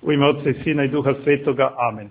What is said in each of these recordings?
U ime Otca i Sina i Duha Svetoga. Amen.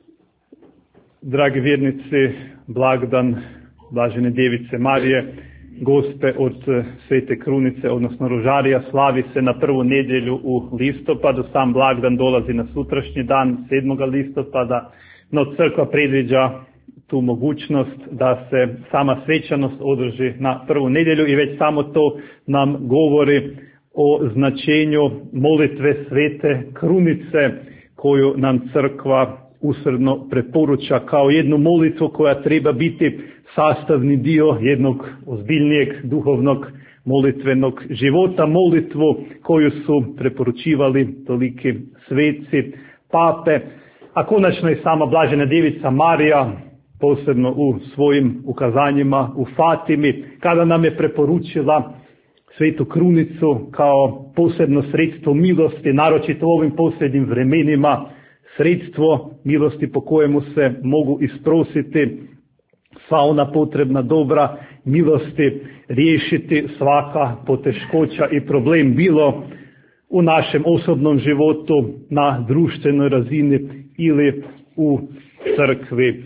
Dragi vjernici, blagdan Blažene Djevice Marije, Gospe od Svete Krunice, odnosno Rožarija, slavi se na prvu nedjelju u listopadu. Sam blagdan dolazi na sutrašnji dan, 7. listopada, no crkva predviđa tu mogućnost da se sama svečanost održi na prvu nedjelju i već samo to nam govori o značenju molitve Svete Krunice koju nam crkva usrdno preporuča kao jednu molitvu koja treba biti sastavni dio jednog ozbiljnijeg duhovnog molitvenog života, molitvu koju su preporučivali toliki sveci, pape, a konačno i sama Blažena Djevica Marija, posebno u svojim ukazanjima u Fatimi, kada nam je preporučila Svetu Krunicu kao posebno sredstvo milosti, naročito u ovim posljednjim vremenima, sredstvo milosti po kojemu se mogu isprositi sva ona potrebna dobra, milosti riješiti svaka poteškoća i problem, bilo u našem osobnom životu, na društvenoj razini ili u crkvi.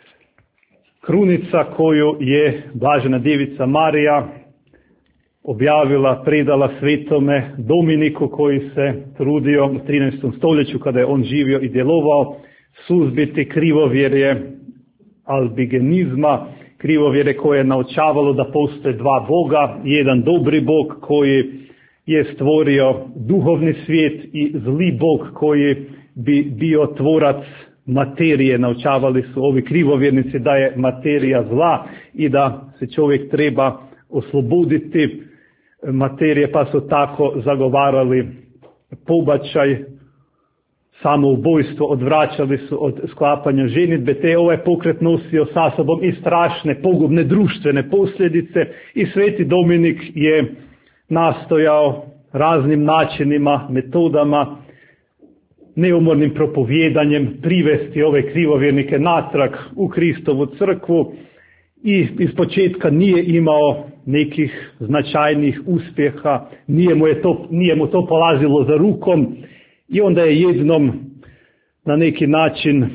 Krunica koju je Blažena Djevica Marija objavila, predala svetome Dominiku koji se trudio u 13. stoljeću, kada je on živio i djelovao, suzbiti krivovjerje albigenizma, krivovjere koje je naučavalo da postoje dva Boga, jedan dobri Bog koji je stvorio duhovni svijet i zli Bog koji bi bio tvorac materije. Naučavali su ovi krivovjernici da je materija zla i da se čovjek treba osloboditi materije, pa su tako zagovarali pobačaj, samoubojstvo, odvraćali su od sklapanja ženidbe, te ovaj pokret nosio sa sobom i strašne, pogubne društvene posljedice i Sveti Dominik je nastojao raznim načinima, metodama, neumornim propovjedanjem privesti ove krivovjernike natrag u Kristovu crkvu i ispočetka nije imao nekih značajnih uspjeha, nije mu to polazilo za rukom i onda je jednom na neki način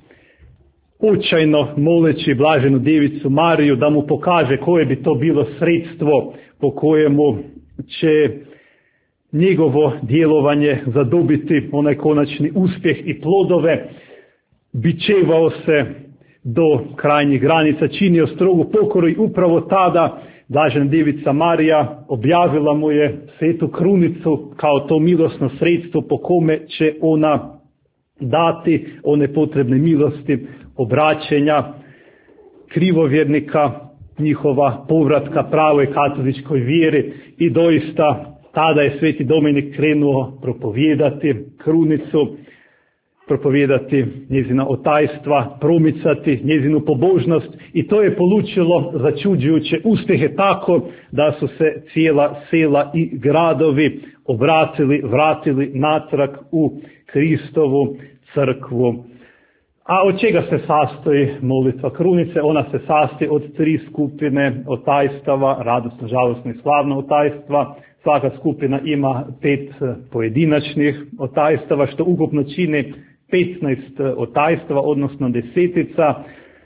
očajno moleći Blaženu Djevicu Mariju da mu pokaže koje bi to bilo sredstvo po kojemu će njegovo djelovanje zadobiti onaj konačni uspjeh i plodove, bičevao se do krajnjih granica, činio strogu pokoru i upravo tada Blažena Djevica Marija objavila mu je Svetu Krunicu kao to milosno sredstvo po kome će ona dati one potrebne milosti, obraćenja krivovjernika, njihova povratka pravoj katoličkoj vjeri i doista tada je Sveti Dominik krenuo propovijedati Krunicu, propovijedati njezina otajstva, promicati njezinu pobožnost i to je polučilo začuđujuće uspjehe tako da su se cijela sela i gradovi vratili natrag u Kristovu crkvu. A od čega se sastoji molitva Krunice? Ona se sastoji od 3 skupine otajstava, radosno, žalosno i slavno otajstva. Svaka skupina ima 5 pojedinačnih otajstava, što ukupno čini 15 otajstava, odnosno desetica.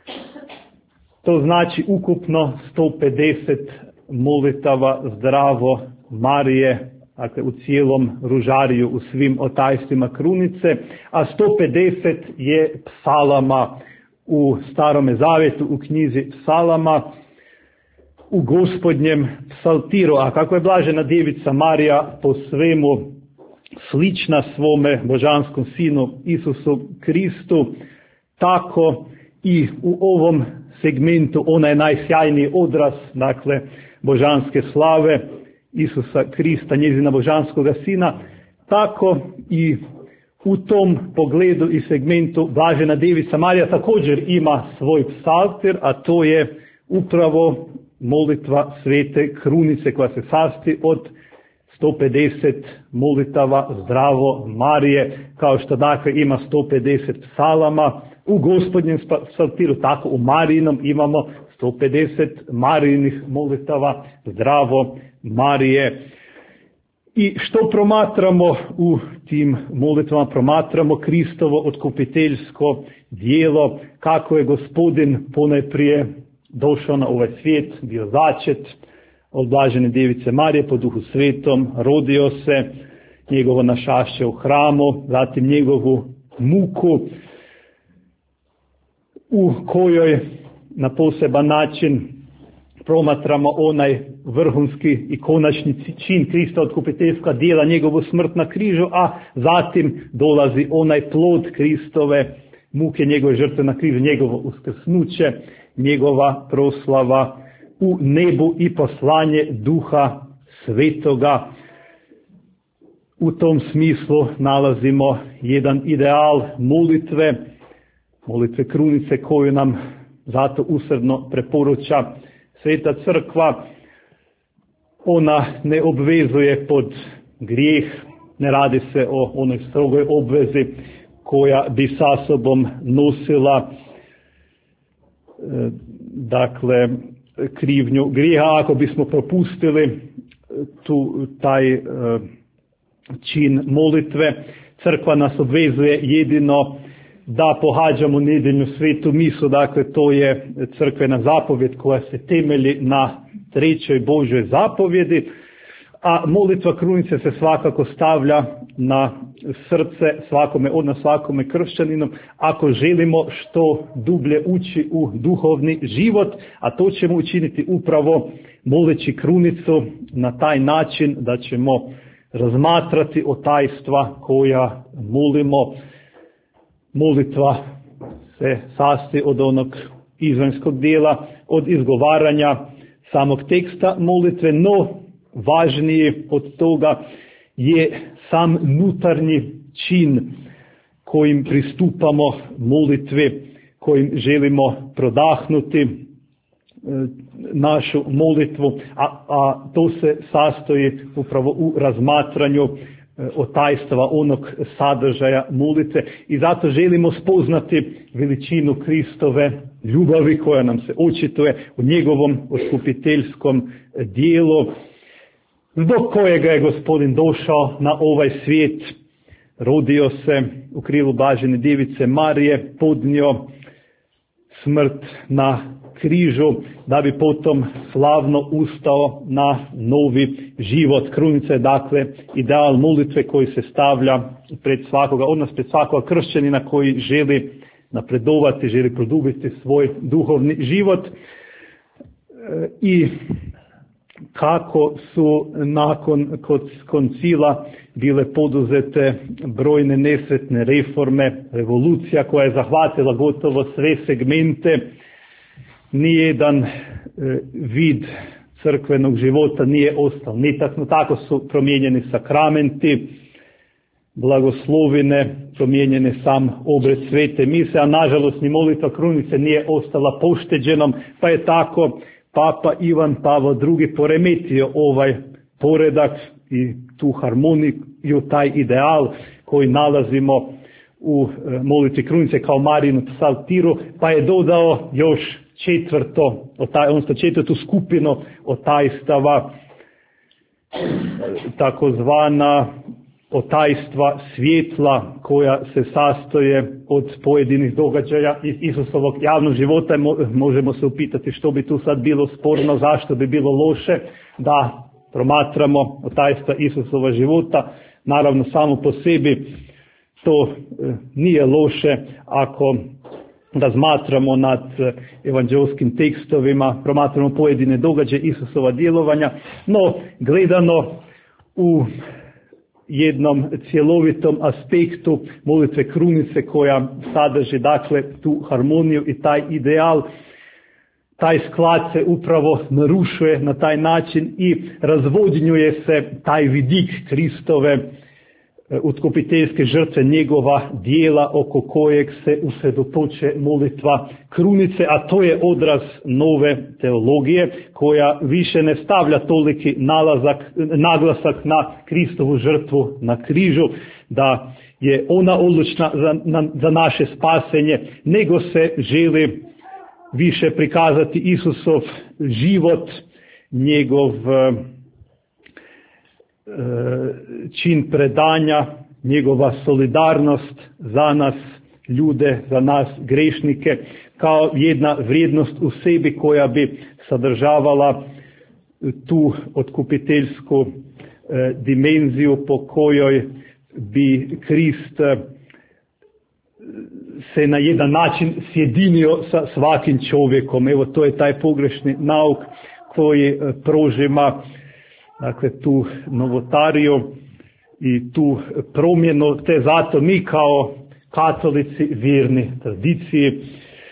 To znači ukupno 150 molitava Zdravo Marije, dakle u cijelom Rožariju, u svim otajstvima Krunice, a 150 je psalama u Starome Zavjetu, u knjizi psalama, u Gospodnjem psaltiru. A kako je Blažena Djevica Marija po svemu slična svome božanskom sinu Isusu Kristu, tako i u ovom segmentu ona je najsjajniji odraz, dakle, božanske slave Isusa Krista, njezina božanskoga sina, tako i u tom pogledu i segmentu Blažena Djevica Marija također ima svoj psaltir, a to je upravo molitva Svete Krunice koja se sastoji od 150 molitava Zdravo Marije, kao što dakle ima 150 psalama u Gospodnjem psaltiru, tako u Marijinom imamo 150 Marijinih molitava Zdravo Marije. I što promatramo u tim molitvama? Promatramo Kristovo otkupiteljsko djelo, kako je Gospodin ponajprije došao na ovaj svijet, bio začet od blažene Djevice Marije po Duhu Svetom, rodio se, njegovo našašće u hramu, zatim njegovu muku u kojoj na poseban način promatramo onaj vrhunski i konačni čin Krista otkupiteljska djela, njegovu smrt na križu, a zatim dolazi onaj plod Kristove muke, njegove žrtve na križu, njegovo uskrsnuće, njegova proslava u nebu i poslanje Duha Svetoga. U tom smislu nalazimo jedan ideal molitve krunice koju nam zato usrdno preporuča Sveta Crkva. Ona ne obvezuje pod grijeh, ne radi se o onoj strogoj obvezi koja bi sa sobom nosila krivnju grijeha. Ako bismo propustili taj čin molitve, Crkva nas obvezuje jedino da pohađamo nedjeljnu svetu misu, dakle to je crkvena zapovjed koja se temelji na 3. Božjoj zapovjedi, a molitva krunice se svakako stavlja na srce svakome od nas, svakome kršćaninom, ako želimo što dublje ući u duhovni život, a to ćemo učiniti upravo moleći krunicu na taj način da ćemo razmatrati o tajstva koja molimo. Molitva se sastoji od onog izvanjskog dijela, od izgovaranja samog teksta molitve, no važniji od toga je sam unutarnji čin kojim pristupamo molitvi, kojim želimo prodahnuti našu molitvu, a to se sastoji upravo u razmatranju otajstva onog sadržaja molitve, i zato želimo spoznati veličinu Kristove ljubavi koja nam se očituje u njegovom otkupiteljskom dijelu, zbog kojega je Gospodin došao na ovaj svijet, rodio se u krilu blažene Djevice Marije, podnio smrt na križu, da bi potom slavno ustao na novi život. Krunica je dakle ideal molitve koji se stavlja pred svakoga od nas, pred svakoga kršćanina koji želi napredovati, želi produbiti svoj duhovni život. I kako su nakon koncila bile poduzete brojne nesretne reforme, revolucija koja je zahvatila gotovo sve segmente, nijedan vid crkvenog života nije ostao netaknut. Tako su promijenjeni sakramenti, blagoslovine, promijenjene sam obred svete mise, a nažalost ni molitva krunice nije ostala pošteđenom, pa je tako Papa Ivan Pavao II poremetio ovaj poredak i tu harmoniju, taj ideal koji nalazimo u molitvi krunice kao Marijinu psaltiru, pa je dodao još četvrtu skupinu otajstava, takozvana otajstva svjetla, koja se sastoje od pojedinih događaja iz Isusovog javnog života. Možemo se upitati što bi tu sad bilo sporno, zašto bi bilo loše da promatramo otajstva Isusova života. Naravno, samo po sebi to nije loše ako razmatramo nad evanđelskim tekstovima, promatramo pojedine događaje Isusova djelovanja, no gledano u jednom cjelovitom aspektu molitve krunice koja sadrži dakle tu harmoniju i taj ideal, taj sklad se upravo narušuje na taj način i razvodnjuje se taj vidik Kristove otkupiteljske žrtve, njegova dijela oko kojeg se usredotoče molitva krunice, a to je odraz nove teologije koja više ne stavlja toliki naglasak na Kristovu žrtvu na križu, da je ona odlučna za naše spasenje, nego se želi više prikazati Isusov život, njegov čin predanja, njegova solidarnost za nas ljude, za nas grešnike, kao jedna vrijednost u sebi koja bi sadržavala tu otkupiteljsku dimenziju po kojoj bi Krist se na jedan način sjedinio sa svakim čovjekom. Evo, to je taj pogrešni nauk koji prožima, dakle, tu novotariju i tu promjenu, te zato mi kao katolici vjerni tradiciji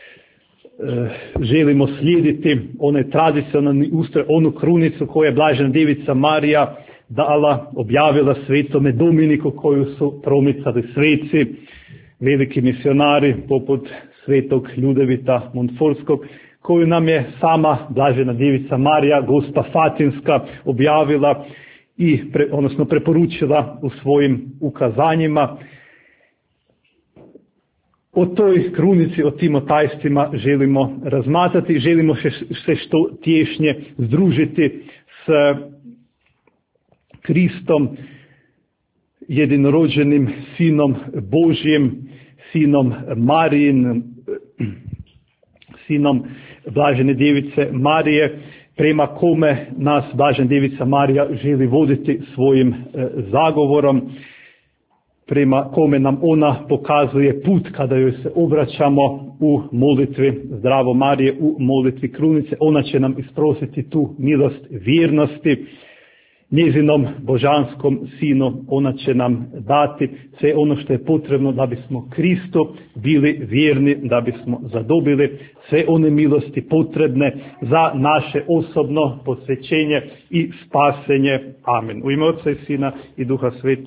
želimo slijediti onaj tradicionalni ustroj, onu krunicu koju je Blažena Djevica Marija dala, objavila svetome Dominiku, koju su promicali sveci, veliki misionari poput svetog Ljudevita Montfortskog, koju nam je sama Blažena Djevica Marija, Gospa Fatimska, objavila i odnosno preporučila u svojim ukazanjima. O toj krunici, o tim tajstvima želimo razmatrati, želimo se što tješnje združiti s Kristom, jedinorođenim Sinom Božjim, Sinom Marijin, Sinom Blažene Djevice Marije, prema kome nas Blažena Djevica Marija želi voditi svojim zagovorom, prema kome nam ona pokazuje put kada joj se obraćamo u molitvi Zdravo Marije, u molitvi krunice. Ona će nam isprositi tu milost vjernosti. Njezinom božanskom sinu ona će nam dati sve ono što je potrebno da bismo Kristu bili vjerni, da bismo zadobili sve one milosti potrebne za naše osobno posvećenje i spasenje. Amen. U ime Otca i Sina i Duha Svetog.